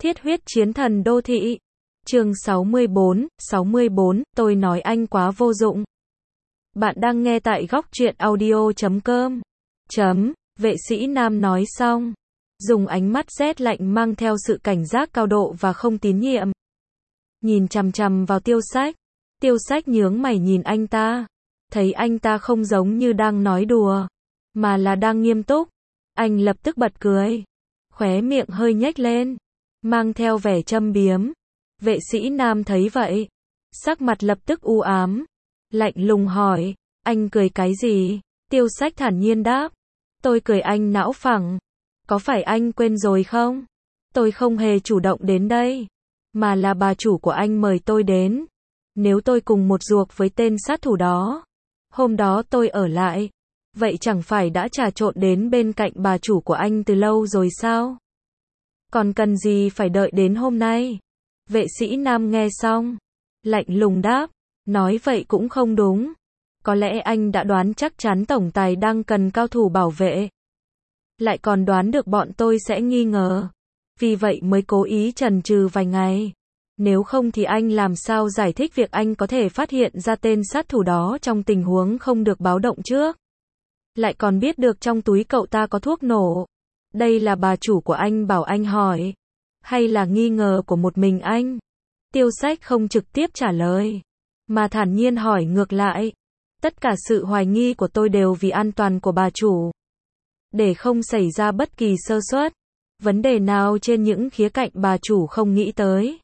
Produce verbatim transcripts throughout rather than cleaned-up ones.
Thiết huyết chiến thần đô thị. Chương sáu mươi bốn, sáu mươi bốn, tôi nói anh quá vô dụng. Bạn đang nghe tại góc truyện audio chấm com. Chấm, vệ sĩ nam nói xong. Dùng ánh mắt rét lạnh mang theo sự cảnh giác cao độ và không tín nhiệm. Nhìn chằm chằm vào Tiêu Sách. Tiêu Sách nhướng mày nhìn anh ta. Thấy anh ta không giống như đang nói đùa, mà là đang nghiêm túc. Anh lập tức bật cười. Khóe miệng hơi nhếch lên, mang theo vẻ châm biếm. Vệ sĩ nam thấy vậy, sắc mặt lập tức u ám. Lạnh lùng hỏi, anh cười cái gì? Tiêu Sách thản nhiên đáp, tôi cười anh não phẳng. Có phải anh quên rồi không? Tôi không hề chủ động đến đây, mà là bà chủ của anh mời tôi đến. Nếu tôi cùng một ruột với tên sát thủ đó, hôm đó tôi ở lại, vậy chẳng phải đã trà trộn đến bên cạnh bà chủ của anh từ lâu rồi sao? Còn cần gì phải đợi đến hôm nay? Vệ sĩ nam nghe xong, lạnh lùng đáp, nói vậy cũng không đúng. Có lẽ anh đã đoán chắc chắn tổng tài đang cần cao thủ bảo vệ. Lại còn đoán được bọn tôi sẽ nghi ngờ. Vì vậy mới cố ý chần chừ vài ngày. Nếu không thì anh làm sao giải thích việc anh có thể phát hiện ra tên sát thủ đó trong tình huống không được báo động trước. Lại còn biết được trong túi cậu ta có thuốc nổ. Đây là bà chủ của anh bảo anh hỏi, hay là nghi ngờ của một mình anh? Tiêu Sách không trực tiếp trả lời, mà thản nhiên hỏi ngược lại. Tất cả sự hoài nghi của tôi đều vì an toàn của bà chủ. Để không xảy ra bất kỳ sơ suất, vấn đề nào trên những khía cạnh bà chủ không nghĩ tới.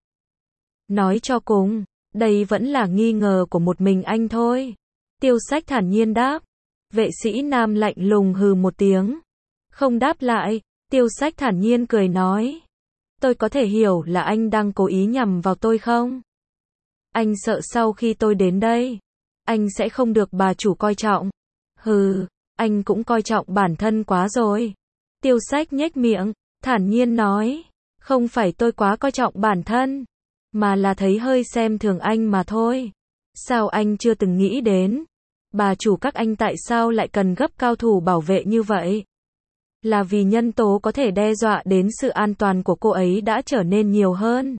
Nói cho cùng, đây vẫn là nghi ngờ của một mình anh thôi. Tiêu Sách thản nhiên đáp. Vệ sĩ nam lạnh lùng hừ một tiếng. Không đáp lại, Tiêu Sách thản nhiên cười nói. Tôi có thể hiểu là anh đang cố ý nhằm vào tôi không? Anh sợ sau khi tôi đến đây, anh sẽ không được bà chủ coi trọng. Hừ, anh cũng coi trọng bản thân quá rồi. Tiêu Sách nhếch miệng, thản nhiên nói. Không phải tôi quá coi trọng bản thân, mà là thấy hơi xem thường anh mà thôi. Sao anh chưa từng nghĩ đến? Bà chủ các anh tại sao lại cần gấp cao thủ bảo vệ như vậy? Là vì nhân tố có thể đe dọa đến sự an toàn của cô ấy đã trở nên nhiều hơn.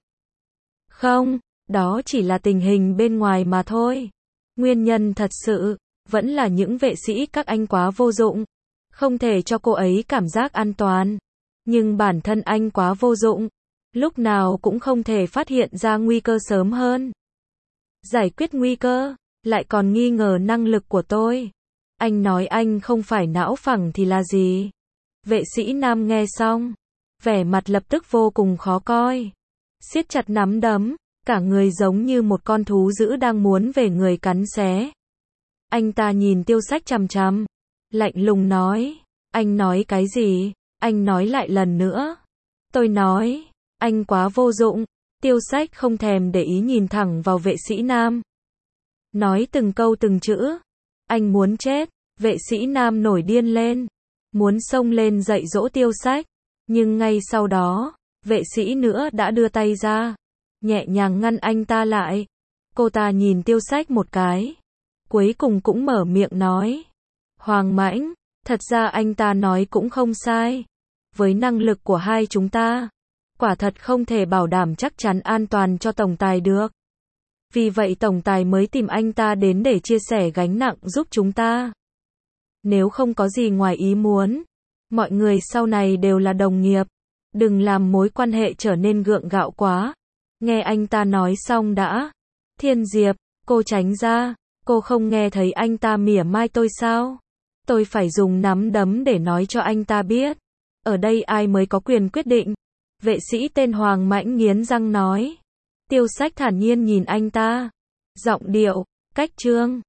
Không, đó chỉ là tình hình bên ngoài mà thôi. Nguyên nhân thật sự, vẫn là những vệ sĩ các anh quá vô dụng. Không thể cho cô ấy cảm giác an toàn. Nhưng bản thân anh quá vô dụng. Lúc nào cũng không thể phát hiện ra nguy cơ sớm hơn. Giải quyết nguy cơ, lại còn nghi ngờ năng lực của tôi. Anh nói anh không phải não phẳng thì là gì? Vệ sĩ nam nghe xong, vẻ mặt lập tức vô cùng khó coi. Siết chặt nắm đấm, cả người giống như một con thú dữ đang muốn về người cắn xé. Anh ta nhìn Tiêu Sách chằm chằm, lạnh lùng nói, anh nói cái gì? Anh nói lại lần nữa. Tôi nói, anh quá vô dụng. Tiêu Sách không thèm để ý nhìn thẳng vào vệ sĩ nam. Nói từng câu từng chữ. Anh muốn chết. Vệ sĩ nam nổi điên lên, muốn xông lên dạy dỗ Tiêu Sách. Nhưng ngay sau đó, vệ sĩ nữa đã đưa tay ra, nhẹ nhàng ngăn anh ta lại. Cô ta nhìn Tiêu Sách một cái, cuối cùng cũng mở miệng nói. Hoàng Mãnh, thật ra anh ta nói cũng không sai. Với năng lực của hai chúng ta, quả thật không thể bảo đảm chắc chắn an toàn cho tổng tài được. Vì vậy tổng tài mới tìm anh ta đến để chia sẻ gánh nặng giúp chúng ta. Nếu không có gì ngoài ý muốn, mọi người sau này đều là đồng nghiệp. Đừng làm mối quan hệ trở nên gượng gạo quá. Nghe anh ta nói xong đã. Thiên Diệp, cô tránh ra. Cô không nghe thấy anh ta mỉa mai tôi sao? Tôi phải dùng nắm đấm để nói cho anh ta biết. Ở đây ai mới có quyền quyết định? Vệ sĩ tên Hoàng Mãnh nghiến răng nói. Tiêu Sách thản nhiên nhìn anh ta. Giọng điệu, cách chương,